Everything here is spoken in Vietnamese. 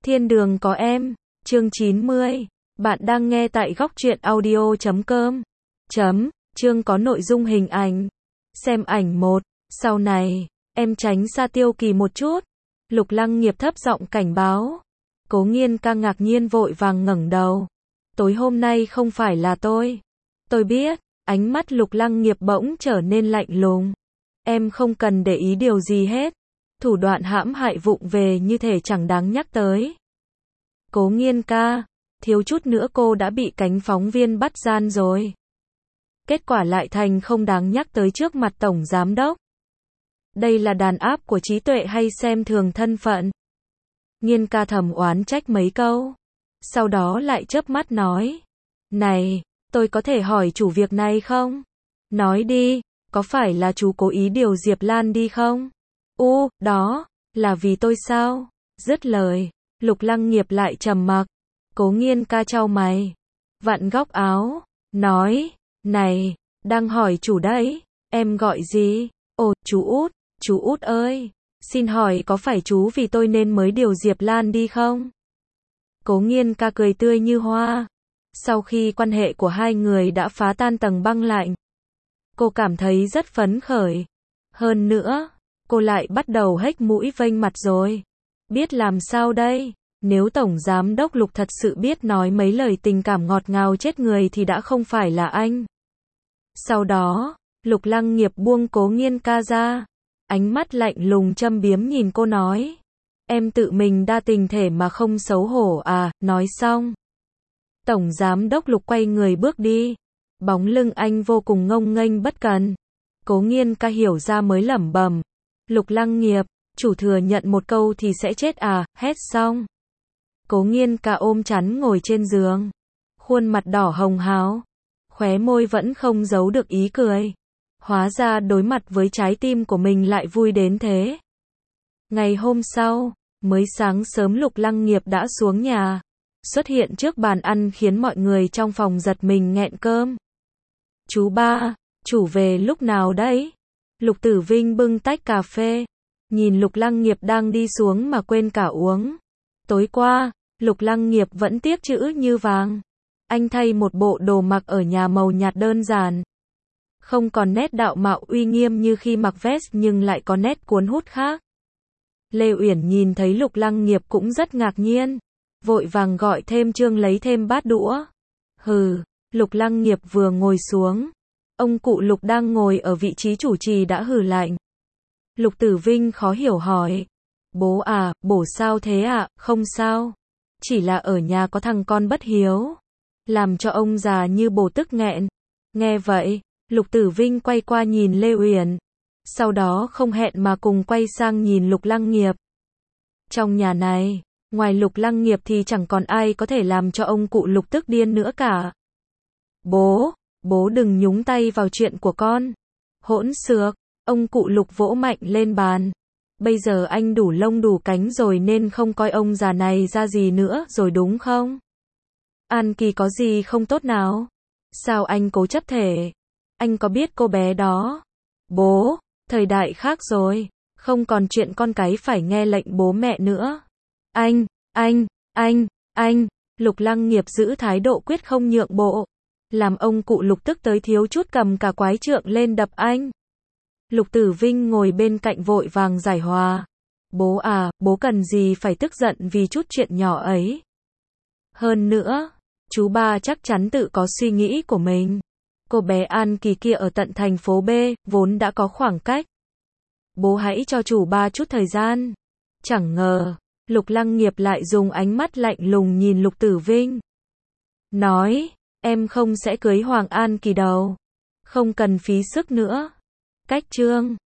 Thiên đường có em, chương 90. Bạn đang nghe tại góc truyện audio.com. Chương có nội dung hình ảnh. Xem ảnh 1. Sau này, em tránh xa Tiêu Kỳ một chút. Lục Lăng Nghiệp thấp giọng cảnh báo. Cố Nghiên ca ngạc nhiên vội vàng ngẩng đầu. Tối hôm nay không phải là tôi. Tôi biết, ánh mắt Lục Lăng Nghiệp bỗng trở nên lạnh lùng. Em không cần để ý điều gì hết. Thủ đoạn hãm hại vụng về như thể chẳng đáng nhắc tới. Cố Nghiên ca, thiếu chút nữa cô đã bị cánh phóng viên bắt gian rồi. Kết quả lại thành không đáng nhắc tới trước mặt tổng giám đốc. Đây là đàn áp của trí tuệ hay xem thường thân phận? Nghiên ca thầm oán trách mấy câu. Sau đó lại chớp mắt nói. Này, tôi có thể hỏi chủ việc này không? Nói đi, có phải là chú cố ý điều Diệp Lan đi không? Đó, là vì tôi sao? Dứt lời, Lục Lăng Nghiệp lại trầm mặc. Cố Nghiên ca chau mày, vặn góc áo, nói, này, đang hỏi chủ đấy, em gọi gì? Ồ, chú Út ơi, xin hỏi có phải chú vì tôi nên mới điều Diệp Lan đi không? Cố Nghiên ca cười tươi như hoa. Sau khi quan hệ của hai người đã phá tan tầng băng lạnh, cô cảm thấy rất phấn khởi. Hơn nữa, cô lại bắt đầu hếch mũi vênh mặt rồi. Biết làm sao đây? Nếu Tổng Giám đốc Lục thật sự biết nói mấy lời tình cảm ngọt ngào chết người thì đã không phải là anh. Sau đó, Lục Lăng Nghiệp buông Cố Nghiên ca ra. Ánh mắt lạnh lùng châm biếm nhìn cô nói. Em tự mình đa tình thể mà không xấu hổ à? Nói xong, Tổng Giám đốc Lục quay người bước đi. Bóng lưng anh vô cùng ngông nghênh bất cần. Cố Nghiên ca hiểu ra mới lẩm bẩm. Lục Lăng Nghiệp, chủ thừa nhận một câu thì sẽ chết à? Hét xong, Cố Nghiên ca ôm chắn ngồi trên giường. Khuôn mặt đỏ hồng hào. Khóe môi vẫn không giấu được ý cười. Hóa ra đối mặt với trái tim của mình lại vui đến thế. Ngày hôm sau, mới sáng sớm Lục Lăng Nghiệp đã xuống nhà. Xuất hiện trước bàn ăn khiến mọi người trong phòng giật mình nghẹn cơm. Chú ba, chủ về lúc nào đấy? Lục Tử Vinh bưng tách cà phê. Nhìn Lục Lăng Nghiệp đang đi xuống mà quên cả uống. Tối qua, Lục Lăng Nghiệp vẫn tiếc chữ như vàng. Anh thay một bộ đồ mặc ở nhà màu nhạt đơn giản. Không còn nét đạo mạo uy nghiêm như khi mặc vest nhưng lại có nét cuốn hút khác. Lê Uyển nhìn thấy Lục Lăng Nghiệp cũng rất ngạc nhiên. Vội vàng gọi thêm Trương lấy thêm bát đũa. Hừ, Lục Lăng Nghiệp vừa ngồi xuống. Ông cụ Lục đang ngồi ở vị trí chủ trì đã hừ lạnh. Lục Tử Vinh khó hiểu hỏi. Bố à, bố sao thế ạ? Không sao. Chỉ là ở nhà có thằng con bất hiếu. Làm cho ông già như bồ tức nghẹn. Nghe vậy, Lục Tử Vinh quay qua nhìn Lê Uyển. Sau đó không hẹn mà cùng quay sang nhìn Lục Lăng Nghiệp. Trong nhà này, ngoài Lục Lăng Nghiệp thì chẳng còn ai có thể làm cho ông cụ Lục tức điên nữa cả. Bố đừng nhúng tay vào chuyện của con. Hỗn xược, ông cụ Lục vỗ mạnh lên bàn. Bây giờ anh đủ lông đủ cánh rồi nên không coi ông già này ra gì nữa rồi đúng không? An Kỳ có gì không tốt nào? Sao anh cố chấp thể? Anh có biết cô bé đó? Bố, thời đại khác rồi. Không còn chuyện con cái phải nghe lệnh bố mẹ nữa. Anh. Lục Lăng Nghiệp giữ thái độ quyết không nhượng bộ. Làm ông cụ Lục tức tới thiếu chút cầm cả quái trượng lên đập anh. Lục Tử Vinh ngồi bên cạnh vội vàng giải hòa. Bố à, bố cần gì phải tức giận vì chút chuyện nhỏ ấy. Hơn nữa, chú ba chắc chắn tự có suy nghĩ của mình. Cô bé An Kỳ kia ở tận thành phố B, vốn đã có khoảng cách. Bố hãy cho chủ ba chút thời gian. Chẳng ngờ, Lục Lăng Nghiệp lại dùng ánh mắt lạnh lùng nhìn Lục Tử Vinh. Nói, em không sẽ cưới Hoàng An Kỳ đâu. Không cần phí sức nữa. Cách chương